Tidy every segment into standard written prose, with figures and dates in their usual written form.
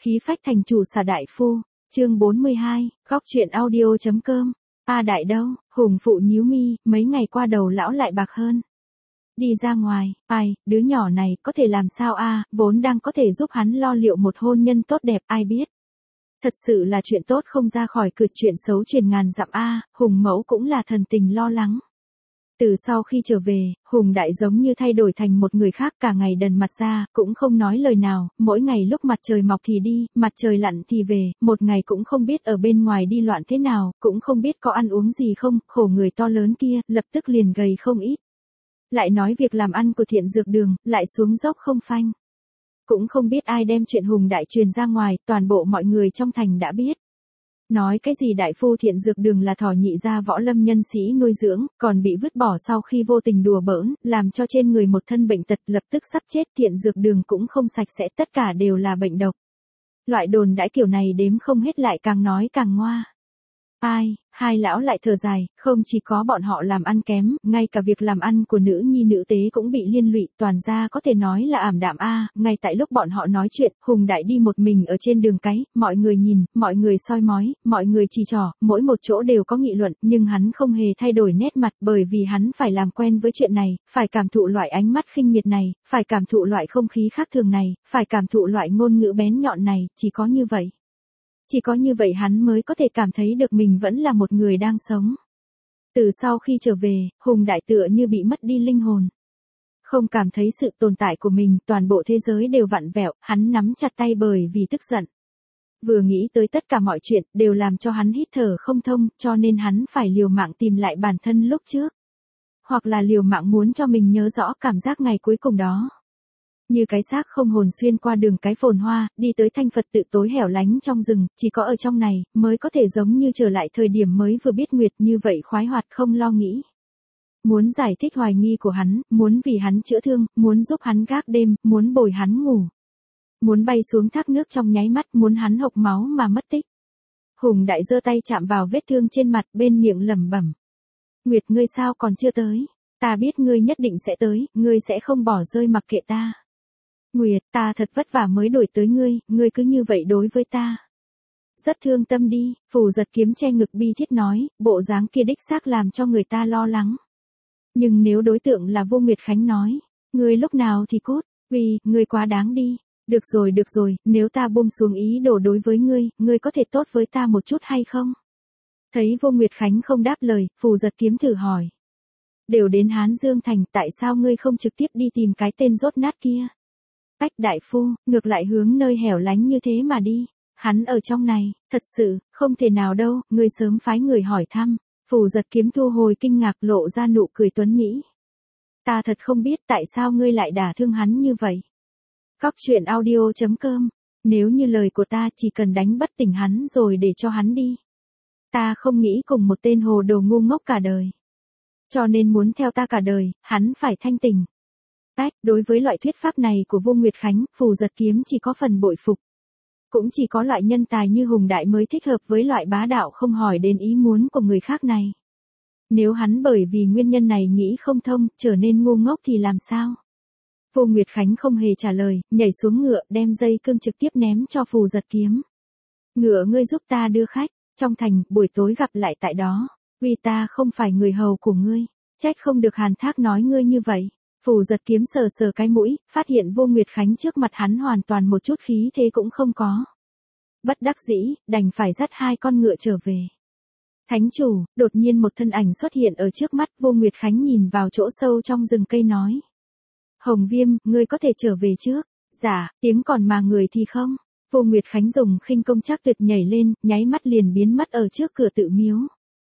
khí phách thành chủ xà đại phu, chương 42, góc truyện audio.com. A đại đâu, Hùng phụ nhíu mi, mấy ngày qua đầu lão lại bạc hơn. Đi ra ngoài, ai, đứa nhỏ này có thể làm sao a, vốn đang có thể giúp hắn lo liệu một hôn nhân tốt đẹp, ai biết. Thật sự là chuyện tốt không ra khỏi cửa, chuyện xấu truyền ngàn dặm a, Hùng mẫu cũng là thần tình lo lắng. Từ sau khi trở về, Hùng đại giống như thay đổi thành một người khác, cả ngày đần mặt ra, cũng không nói lời nào, mỗi ngày lúc mặt trời mọc thì đi, mặt trời lặn thì về, một ngày cũng không biết ở bên ngoài đi loạn thế nào, cũng không biết có ăn uống gì không, khổ người to lớn kia, lập tức liền gầy không ít. Lại nói việc làm ăn của Thiện Dược Đường, lại xuống dốc không phanh. Cũng không biết ai đem chuyện Hùng đại truyền ra ngoài, toàn bộ mọi người trong thành đã biết. Nói cái gì đại phu Thiện Dược Đường là thỏ nhị gia võ lâm nhân sĩ nuôi dưỡng, còn bị vứt bỏ sau khi vô tình đùa bỡn, làm cho trên người một thân bệnh tật, lập tức sắp chết. Thiện Dược Đường cũng không sạch sẽ, tất cả đều là bệnh độc. Loại đồn đãi kiểu này đếm không hết, lại càng nói càng ngoa. Ai, hai lão lại thở dài, không chỉ có bọn họ làm ăn kém, ngay cả việc làm ăn của nữ nhi nữ tế cũng bị liên lụy, toàn ra có thể nói là ảm đạm a. Ngay tại lúc bọn họ nói chuyện, Hùng đại đi một mình ở trên đường cái, mọi người nhìn, mọi người soi mói, mọi người chỉ trỏ, mỗi một chỗ đều có nghị luận, nhưng hắn không hề thay đổi nét mặt, bởi vì hắn phải làm quen với chuyện này, phải cảm thụ loại ánh mắt khinh miệt này, phải cảm thụ loại không khí khác thường này, phải cảm thụ loại ngôn ngữ bén nhọn này, chỉ có như vậy. Chỉ có như vậy hắn mới có thể cảm thấy được mình vẫn là một người đang sống. Từ sau khi trở về, Hùng đại tựa như bị mất đi linh hồn. Không cảm thấy sự tồn tại của mình, toàn bộ thế giới đều vặn vẹo, hắn nắm chặt tay bởi vì tức giận. Vừa nghĩ tới tất cả mọi chuyện, đều làm cho hắn hít thở không thông, cho nên hắn phải liều mạng tìm lại bản thân lúc trước. Hoặc là liều mạng muốn cho mình nhớ rõ cảm giác ngày cuối cùng đó. Như cái xác không hồn xuyên qua đường cái phồn hoa, đi tới thanh Phật tự tối hẻo lánh trong rừng, chỉ có ở trong này, mới có thể giống như trở lại thời điểm mới vừa biết nguyệt, như vậy khoái hoạt không lo nghĩ. Muốn giải thích hoài nghi của hắn, muốn vì hắn chữa thương, muốn giúp hắn gác đêm, muốn bồi hắn ngủ. Muốn bay xuống thác nước trong nháy mắt, muốn hắn hộc máu mà mất tích. Hùng đại giơ tay chạm vào vết thương trên mặt, bên miệng lẩm bẩm. Nguyệt, ngươi sao còn chưa tới? Ta biết ngươi nhất định sẽ tới, ngươi sẽ không bỏ rơi mặc kệ ta. Nguyệt, ta thật vất vả mới đuổi tới ngươi cứ như vậy đối với ta. Rất thương tâm đi, Phù Giật Kiếm che ngực bi thiết nói, bộ dáng kia đích xác làm cho người ta lo lắng. Nhưng nếu đối tượng là Vô Nguyệt Khánh nói, ngươi lúc nào thì cút, vì, ngươi quá đáng đi. Được rồi, nếu ta buông xuống ý đồ đối với ngươi có thể tốt với ta một chút hay không? Thấy Vô Nguyệt Khánh không đáp lời, Phù Giật Kiếm thử hỏi. Đều đến Hán Dương Thành, tại sao ngươi không trực tiếp đi tìm cái tên rốt nát kia? Bách đại phu, ngược lại hướng nơi hẻo lánh như thế mà đi. Hắn ở trong này, thật sự, không thể nào đâu, ngươi sớm phái người hỏi thăm. Phù Giật Kiếm thu hồi kinh ngạc, lộ ra nụ cười tuấn mỹ. Ta thật không biết tại sao ngươi lại đả thương hắn như vậy. Góc truyện audio.com. Nếu như lời của ta chỉ cần đánh bất tỉnh hắn rồi để cho hắn đi. Ta không nghĩ cùng một tên hồ đồ ngu ngốc cả đời. Cho nên muốn theo ta cả đời, hắn phải thanh tỉnh. Đối với loại thuyết pháp này của Vô Nguyệt Khánh, Phù Giật Kiếm chỉ có phần bội phục. Cũng chỉ có loại nhân tài như Hùng đại mới thích hợp với loại bá đạo không hỏi đến ý muốn của người khác này. Nếu hắn bởi vì nguyên nhân này nghĩ không thông, trở nên ngu ngốc thì làm sao? Vô Nguyệt Khánh không hề trả lời, nhảy xuống ngựa, đem dây cương trực tiếp ném cho Phù Giật Kiếm. Ngựa, ngươi giúp ta đưa khách, trong thành, buổi tối gặp lại tại đó. Vì ta không phải người hầu của ngươi, trách không được Hàn Thác nói ngươi như vậy. Phù Giật Kiếm sờ sờ cái mũi, phát hiện Vô Nguyệt Khánh trước mặt hắn hoàn toàn một chút khí thế cũng không có. Bất đắc dĩ, đành phải dắt hai con ngựa trở về. Thánh chủ, đột nhiên một thân ảnh xuất hiện ở trước mắt, Vô Nguyệt Khánh nhìn vào chỗ sâu trong rừng cây nói. Hồng Viêm, ngươi có thể trở về trước. Dạ, tiếng còn mà người thì không. Vô Nguyệt Khánh dùng khinh công chắc tuyệt nhảy lên, nháy mắt liền biến mất ở trước cửa tự miếu.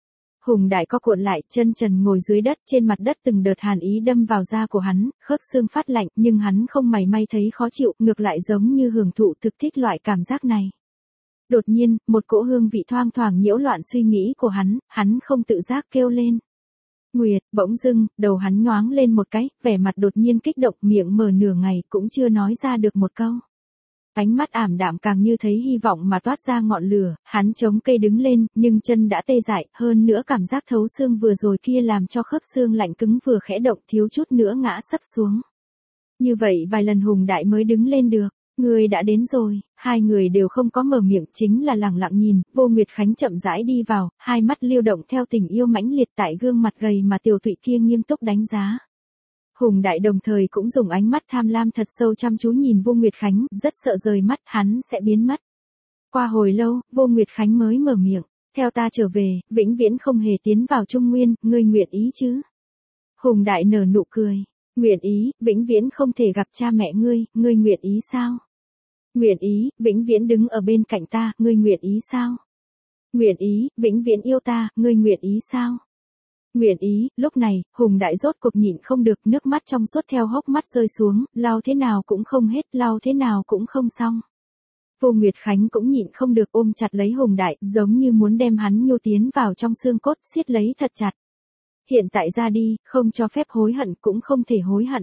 Hùng đại co cuộn lại, chân trần ngồi dưới đất, trên mặt đất từng đợt hàn ý đâm vào da của hắn, khớp xương phát lạnh, nhưng hắn không mảy may thấy khó chịu, ngược lại giống như hưởng thụ thực thích loại cảm giác này. Đột nhiên, một cỗ hương vị thoang thoảng nhiễu loạn suy nghĩ của hắn không tự giác kêu lên. Nguyệt, bỗng dưng, đầu hắn nhoáng lên một cái, vẻ mặt đột nhiên kích động, miệng mở nửa ngày cũng chưa nói ra được một câu. Ánh mắt ảm đạm càng như thấy hy vọng mà toát ra ngọn lửa, hắn chống cây đứng lên, nhưng chân đã tê dại, hơn nữa cảm giác thấu xương vừa rồi kia làm cho khớp xương lạnh cứng vừa khẽ động thiếu chút nữa ngã sấp xuống. Như vậy vài lần Hùng đại mới đứng lên được, Người đã đến rồi, hai người đều không có mở miệng, chính là lặng lặng nhìn. Vô Nguyệt Khánh chậm rãi đi vào, hai mắt lưu động theo tình yêu mãnh liệt, tại gương mặt gầy mà tiểu tụy kia nghiêm túc đánh giá. Hùng Đại đồng thời cũng dùng ánh mắt tham lam thật sâu chăm chú nhìn Vô Nguyệt Khánh, rất sợ rời mắt hắn sẽ biến mất. Qua hồi lâu, Vô Nguyệt Khánh mới mở miệng, theo ta trở về, vĩnh viễn không hề tiến vào Trung Nguyên, ngươi nguyện ý chứ? Hùng Đại nở nụ cười, nguyện ý, vĩnh viễn không thể gặp cha mẹ ngươi nguyện ý sao? Nguyện ý, vĩnh viễn đứng ở bên cạnh ta, ngươi nguyện ý sao? Nguyện ý, vĩnh viễn yêu ta, ngươi nguyện ý sao? Nguyện ý. Lúc này, Hùng Đại rốt cuộc nhịn không được, nước mắt trong suốt theo hốc mắt rơi xuống, lau thế nào cũng không hết, lau thế nào cũng không xong. Vô Nguyệt Khánh cũng nhịn không được ôm chặt lấy Hùng Đại, giống như muốn đem hắn nhô tiến vào trong xương cốt, siết lấy thật chặt. Hiện tại ra đi, không cho phép hối hận, cũng không thể hối hận.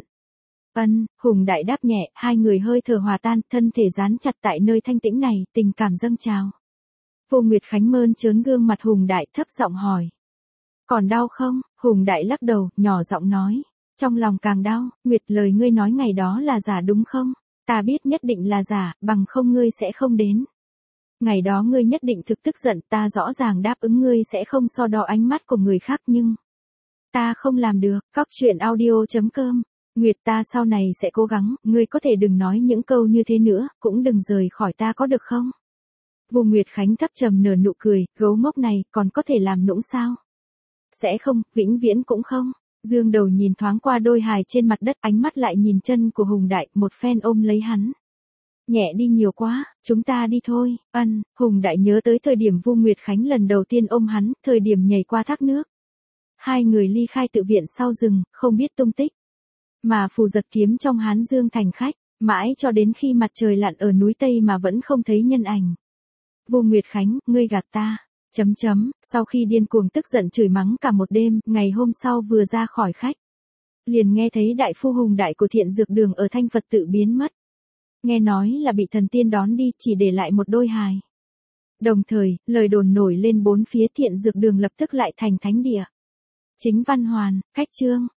Hùng Đại đáp nhẹ, hai người hơi thở hòa tan, thân thể dán chặt tại nơi thanh tĩnh này, tình cảm dâng trào. Vô Nguyệt Khánh mơn trớn gương mặt Hùng Đại, thấp giọng hỏi. Còn đau không? Hùng Đại lắc đầu, nhỏ giọng nói. Trong lòng càng đau. Nguyệt, lời ngươi nói ngày đó là giả đúng không? Ta biết nhất định là giả, bằng không ngươi sẽ không đến. Ngày đó ngươi nhất định thực tức giận, ta rõ ràng đáp ứng ngươi sẽ không so đo ánh mắt của người khác nhưng... Ta không làm được. Cóc truyện audio.com. Nguyệt, ta sau này sẽ cố gắng, ngươi có thể đừng nói những câu như thế nữa, cũng đừng rời khỏi ta có được không? Vô Nguyệt Khánh thấp trầm nở nụ cười, gấu ngốc này, còn có thể làm nũng sao? Sẽ không, vĩnh viễn cũng không. Dương đầu nhìn thoáng qua đôi hài trên mặt đất, ánh mắt lại nhìn chân của Hùng Đại, một phen ôm lấy hắn. Nhẹ đi nhiều quá, chúng ta đi thôi. Hùng Đại nhớ tới thời điểm Vô Nguyệt Khánh lần đầu tiên ôm hắn, thời điểm nhảy qua thác nước. Hai người ly khai tự viện sau rừng, không biết tung tích. Mà Phù Giật Kiếm trong Hán Dương thành khách, mãi cho đến khi mặt trời lặn ở núi Tây mà vẫn không thấy nhân ảnh. Vô Nguyệt Khánh, ngươi gạt ta. Sau khi điên cuồng tức giận chửi mắng cả một đêm, ngày hôm sau vừa ra khỏi khách. Liền nghe thấy đại phu Hùng Đại của Thiện Dược Đường ở Thanh Phật tự biến mất. Nghe nói là bị thần tiên đón đi, chỉ để lại một đôi hài. Đồng thời, lời đồn nổi lên bốn phía, Thiện Dược Đường lập tức lại thành thánh địa. Chính Văn Hoàn, cách chương.